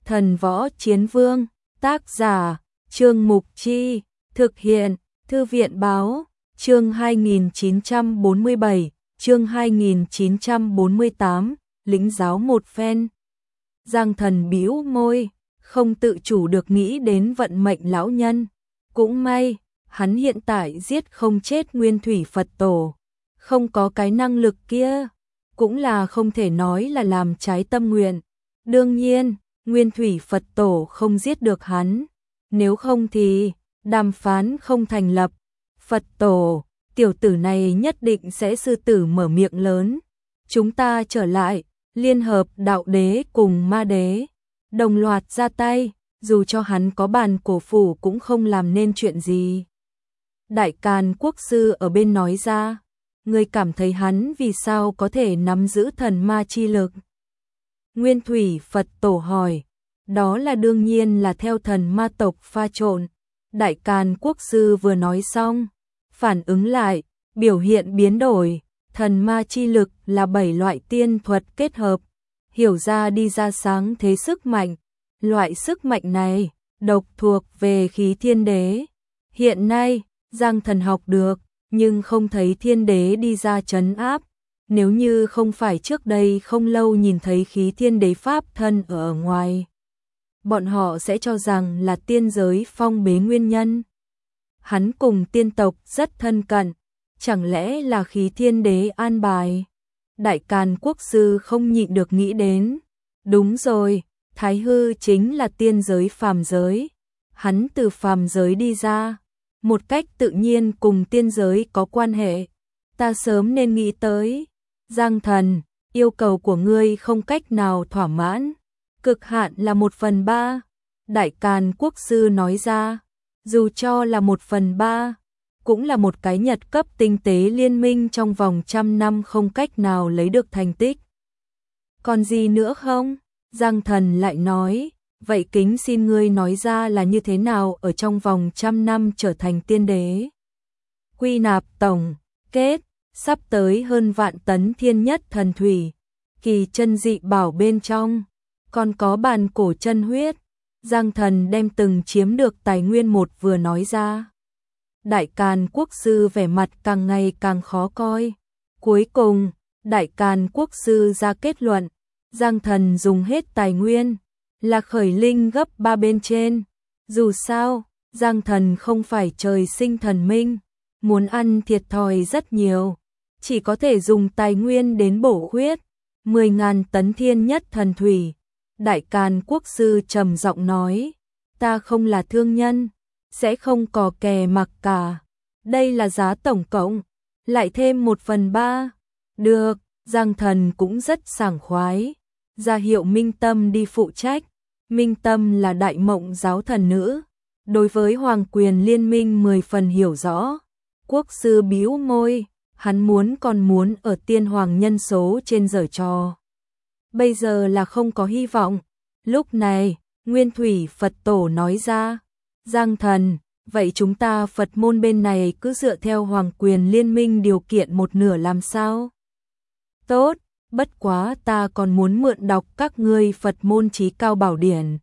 Thần Võ Chiến Vương, tác giả, Trương Mục Chi, thực hiện, Thư viện Báo, chương 2947, chương 2948, lĩnh giáo một phen. Giang Thần bĩu môi, không tự chủ được nghĩ đến vận mệnh lão nhân. Cũng may, hắn hiện tại giết không chết Nguyên Thủy Phật Tổ, không có cái năng lực kia, cũng là không thể nói là làm trái tâm nguyện. Đương nhiên, Nguyên Thủy Phật Tổ không giết được hắn, nếu không thì đàm phán không thành lập. Phật Tổ, tiểu tử này nhất định sẽ sư tử mở miệng lớn. Chúng ta trở lại, liên hợp đạo đế cùng ma đế, đồng loạt ra tay, dù cho hắn có bàn cổ phủ cũng không làm nên chuyện gì. Đại Càn Quốc sư ở bên nói ra, người cảm thấy hắn vì sao có thể nắm giữ thần ma chi lực? Nguyên Thủy Phật Tổ hỏi, đó là đương nhiên là theo thần ma tộc pha trộn. Đại Càn Quốc sư vừa nói xong, phản ứng lại, biểu hiện biến đổi, thần ma chi lực là 7 loại tiên thuật kết hợp, hiểu ra đi ra sáng thế sức mạnh. Loại sức mạnh này, độc thuộc về khí thiên đế. Hiện nay, Giang Thần học được, nhưng không thấy thiên đế đi ra trấn áp. Nếu như không phải trước đây không lâu nhìn thấy khí thiên đế pháp thân ở ngoài, bọn họ sẽ cho rằng là tiên giới phong bế nguyên nhân. Hắn cùng tiên tộc rất thân cận, chẳng lẽ là khí thiên đế an bài? Đại Càn Quốc sư không nhịn được nghĩ đến. Đúng rồi, Thái Hư chính là tiên giới phàm giới. Hắn từ phàm giới đi ra, một cách tự nhiên cùng tiên giới có quan hệ. Ta sớm nên nghĩ tới. Giang Thần, yêu cầu của ngươi không cách nào thỏa mãn. Cực hạn là 1/3. Đại Càn Quốc sư nói ra, dù cho là 1/3, cũng là một cái nhật cấp tinh tế liên minh trong vòng 100 năm không cách nào lấy được thành tích. Còn gì nữa không? Giang Thần lại nói, vậy kính xin ngươi nói ra là như thế nào ở trong vòng 100 năm trở thành tiên đế. Quy nạp tổng kết, sắp tới hơn vạn tấn thiên nhất thần thủy, kỳ chân dị bảo bên trong, còn có bàn cổ chân huyết. Giang Thần đem từng chiếm được tài nguyên một vừa nói ra. Đại Càn Quốc sư vẻ mặt càng ngày càng khó coi. Cuối cùng, Đại Càn Quốc sư ra kết luận, Giang Thần dùng hết tài nguyên, là khởi linh gấp 3 bên trên. Dù sao, Giang Thần không phải trời sinh thần minh, muốn ăn thiệt thòi rất nhiều, chỉ có thể dùng tài nguyên đến bổ khuyết. 10.000 tấn thiên nhất thần thủy. Đại Càn Quốc sư trầm giọng nói, ta không là thương nhân, sẽ không cò kè mặc cả. Đây là giá tổng cộng, lại thêm 1/3. Được, Giang Thần cũng rất sảng khoái. Ra hiệu Minh Tâm đi phụ trách. Minh Tâm là đại mộng giáo thần nữ, đối với hoàng quyền liên minh 10 phần hiểu rõ. Quốc sư bĩu môi, hắn còn muốn ở tiên hoàng nhân số trên giở trò. Bây giờ là không có hy vọng. Lúc này, Nguyên Thủy Phật Tổ nói ra, Giang Thần, vậy chúng ta Phật môn bên này cứ dựa theo hoàng quyền liên minh điều kiện 1/2 làm sao? Tốt, bất quá ta còn muốn mượn đọc các ngươi Phật môn chí cao bảo điển.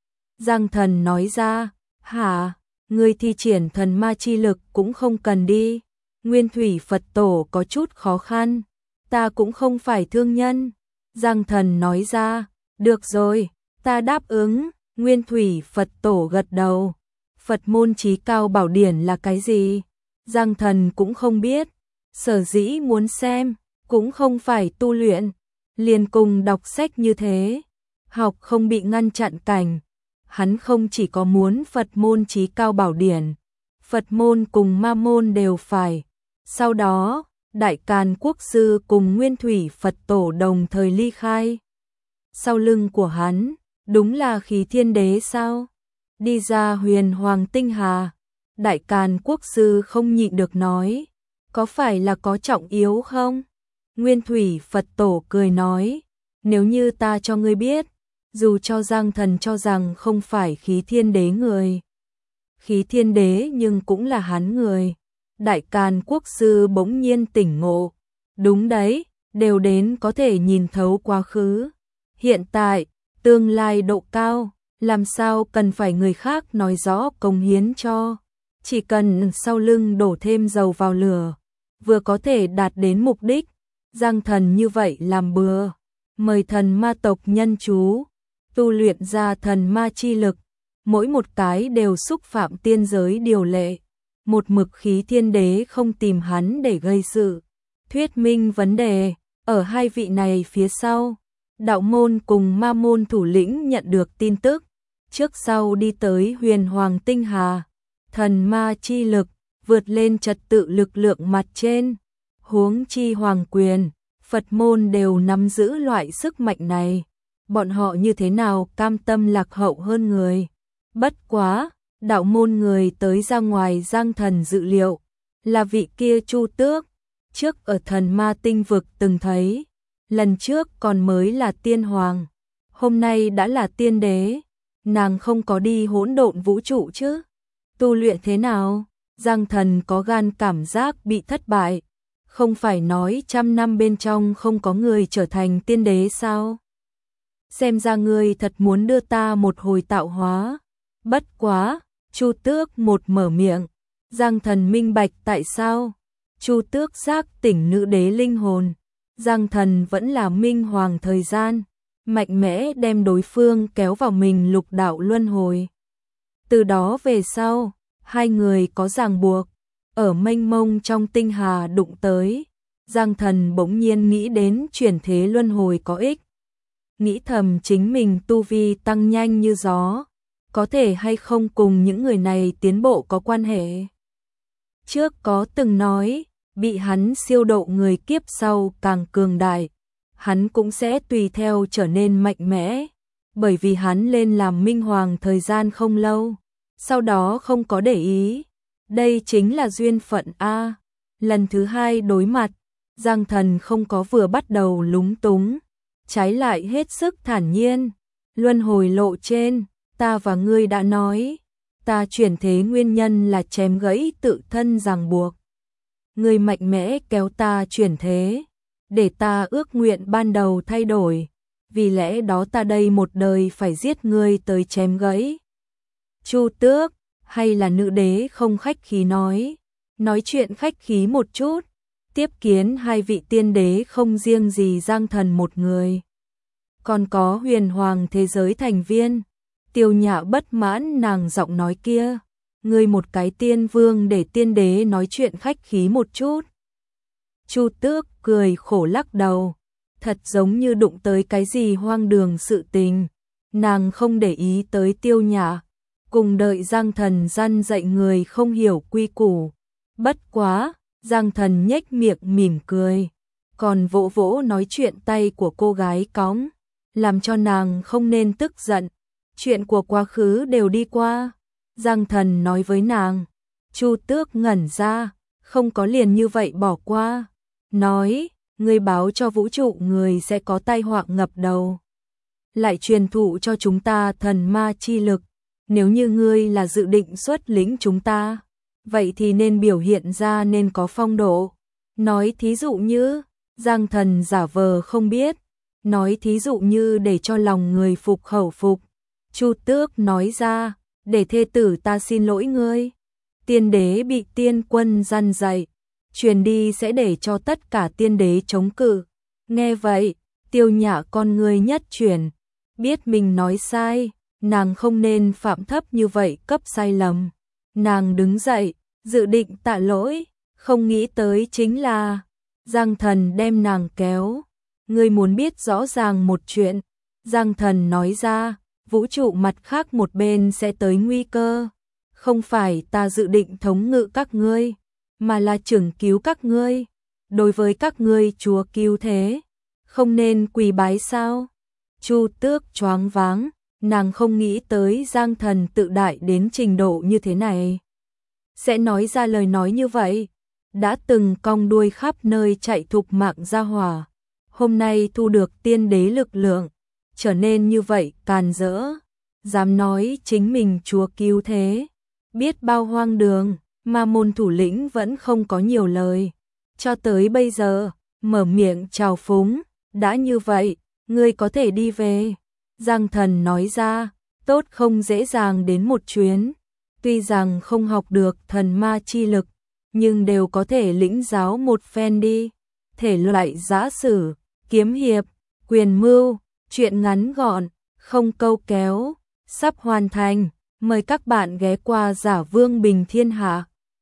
Giang Thần nói ra, hả, ngươi thi triển thần ma chi lực cũng không cần đi. Nguyên Thủy Phật Tổ có chút khó khăn, ta cũng không phải thương nhân. Giang Thần nói ra, được rồi, ta đáp ứng. Nguyên Thủy Phật Tổ gật đầu. Phật môn chí cao bảo điển là cái gì? Giang Thần cũng không biết, sở dĩ muốn xem, cũng không phải tu luyện, liền cùng đọc sách như thế, học không bị ngăn chặn cảnh. Hắn không chỉ có muốn Phật môn chí cao bảo điển, Phật môn cùng ma môn đều phải. Sau đó, Đại Càn Quốc sư cùng Nguyên Thủy Phật Tổ đồng thời ly khai. Sau lưng của hắn, đúng là khí thiên đế sao? Đi ra huyền hoàng tinh hà. Đại Càn Quốc sư không nhịn được nói, có phải là có trọng yếu không? Nguyên Thủy Phật Tổ cười nói, nếu như ta cho ngươi biết, dù cho Giang Thần cho rằng không phải khí thiên đế người. Khí thiên đế nhưng cũng là hắn người. Đại Càn Quốc sư bỗng nhiên tỉnh ngộ. Đúng đấy, đều đến có thể nhìn thấu quá khứ. Hiện tại, tương lai độ cao, làm sao cần phải người khác nói rõ cống hiến cho, chỉ cần sau lưng đổ thêm dầu vào lửa, vừa có thể đạt đến mục đích. Giang Thần như vậy làm bừa, mời thần ma tộc nhân chú, tu luyện ra thần ma chi lực, mỗi một cái đều xúc phạm tiên giới điều lệ, một mực khí thiên đế không tìm hắn để gây sự. Thuyết minh vấn đề, ở hai vị này phía sau, đạo môn cùng ma môn thủ lĩnh nhận được tin tức, trước sau đi tới huyền hoàng tinh hà, thần ma chi lực, vượt lên trật tự lực lượng mặt trên, huống chi hoàng quyền, Phật môn đều nắm giữ loại sức mạnh này, bọn họ như thế nào cam tâm lạc hậu hơn người. Bất quá, đạo môn người tới ra ngoài Giang Thần dự liệu, là vị kia Chu Tước, trước ở thần ma tinh vực từng thấy, lần trước còn mới là tiên hoàng, hôm nay đã là tiên đế, nàng không có đi hỗn độn vũ trụ chứ? Tu luyện thế nào? Giang Thần có gan cảm giác bị thất bại, không phải nói 100 năm bên trong không có người trở thành tiên đế sao? Xem ra ngươi thật muốn đưa ta một hồi tạo hóa. Bất quá, Chu Tước một mở miệng, Giang Thần minh bạch tại sao. Chu Tước giác tỉnh nữ đế linh hồn, Giang Thần vẫn là minh hoàng thời gian, mạnh mẽ đem đối phương kéo vào mình lục đạo luân hồi. Từ đó về sau, hai người có ràng buộc, ở mênh mông trong tinh hà đụng tới, Giang Thần bỗng nhiên nghĩ đến chuyển thế luân hồi có ích. Nghĩ thầm chính mình tu vi tăng nhanh như gió, có thể hay không cùng những người này tiến bộ có quan hệ. Trước có từng nói, bị hắn siêu độ người kiếp sau càng cường đại, hắn cũng sẽ tùy theo trở nên mạnh mẽ, bởi vì hắn lên làm minh hoàng thời gian không lâu, sau đó không có để ý. Đây chính là duyên phận a. Lần thứ hai đối mặt, Giang Thần không có vừa bắt đầu lúng túng, trái lại hết sức thản nhiên. Luân hồi lộ trên, ta và ngươi đã nói, ta chuyển thế nguyên nhân là chém gãy tự thân ràng buộc. Ngươi mạnh mẽ kéo ta chuyển thế, để ta ước nguyện ban đầu thay đổi, vì lẽ đó ta đây một đời phải giết ngươi tới chém gãy. Chu Tước, hay là nữ đế không khách khí nói chuyện khách khí một chút, tiếp kiến hai vị tiên đế không riêng gì Giang Thần một người. Còn có huyền hoàng thế giới thành viên, Tiêu Nhã bất mãn nàng giọng nói kia, ngươi một cái tiên vương để tiên đế nói chuyện khách khí một chút. Chu Tước cười khổ lắc đầu, thật giống như đụng tới cái gì hoang đường sự tình, nàng không để ý tới Tiêu Nhã, cùng đợi Giang Thần răn dạy người không hiểu quy củ. Bất quá, Giang Thần nhếch miệng mỉm cười, còn vỗ vỗ nói chuyện tay của cô gái cóng, làm cho nàng không nên tức giận, chuyện của quá khứ đều đi qua. Giang Thần nói với nàng, Chu Tước ngẩn ra, không có liền như vậy bỏ qua, nói, ngươi báo cho vũ trụ người sẽ có tai họa ngập đầu, lại truyền thụ cho chúng ta thần ma chi lực, nếu như ngươi là dự định xuất lĩnh chúng ta, vậy thì nên biểu hiện ra nên có phong độ. Nói thí dụ như, Giang Thần giả vờ không biết, nói thí dụ như để cho lòng người phục khẩu phục. Chu Tước nói ra, để thê tử ta xin lỗi ngươi. Tiên đế bị tiên quân răn dạy, truyền đi sẽ để cho tất cả tiên đế chống cự. Nghe vậy, Tiêu Nhã con ngươi nhất chuyển, biết mình nói sai, nàng không nên phạm thấp như vậy cấp sai lầm. Nàng đứng dậy, dự định tạ lỗi, không nghĩ tới chính là Giang Thần đem nàng kéo. Ngươi muốn biết rõ ràng một chuyện, Giang Thần nói ra, vũ trụ mặt khác một bên sẽ tới nguy cơ, không phải ta dự định thống ngự các ngươi, mà là trưởng cứu các ngươi. Đối với các ngươi chúa cứu thế, không nên quỳ bái sao? Chu Tước choáng váng, nàng không nghĩ tới Giang Thần tự đại đến trình độ như thế này, sẽ nói ra lời nói như vậy. Đã từng cong đuôi khắp nơi chạy thục mạng ra hỏa, hôm nay thu được tiên đế lực lượng, trở nên như vậy càn rỡ, dám nói chính mình chúa cứu thế, biết bao hoang đường. Ma môn thủ lĩnh vẫn không có nhiều lời, cho tới bây giờ, mở miệng chào phúng, đã như vậy, ngươi có thể đi về. Giang Thần nói ra, tốt không dễ dàng đến một chuyến, tuy rằng không học được thần ma chi lực, nhưng đều có thể lĩnh giáo một phen đi. Thể loại giã sử, kiếm hiệp, quyền mưu, truyện ngắn gọn, không câu kéo, sắp hoàn thành. Mời các bạn ghé qua Giả Vương Bình Thiên Hạ.